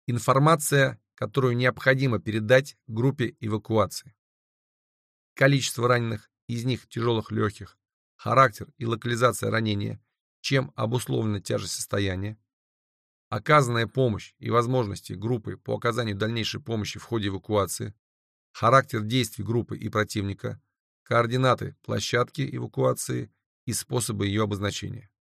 Информация, которую необходимо передать группе эвакуации. Количество раненых, из них тяжелых, легких, характер и локализация ранения, чем обусловлена тяжесть состояния, оказанная помощь и возможности группы по оказанию дальнейшей помощи в ходе эвакуации, характер действий группы и противника, координаты площадки эвакуации и способы ее обозначения.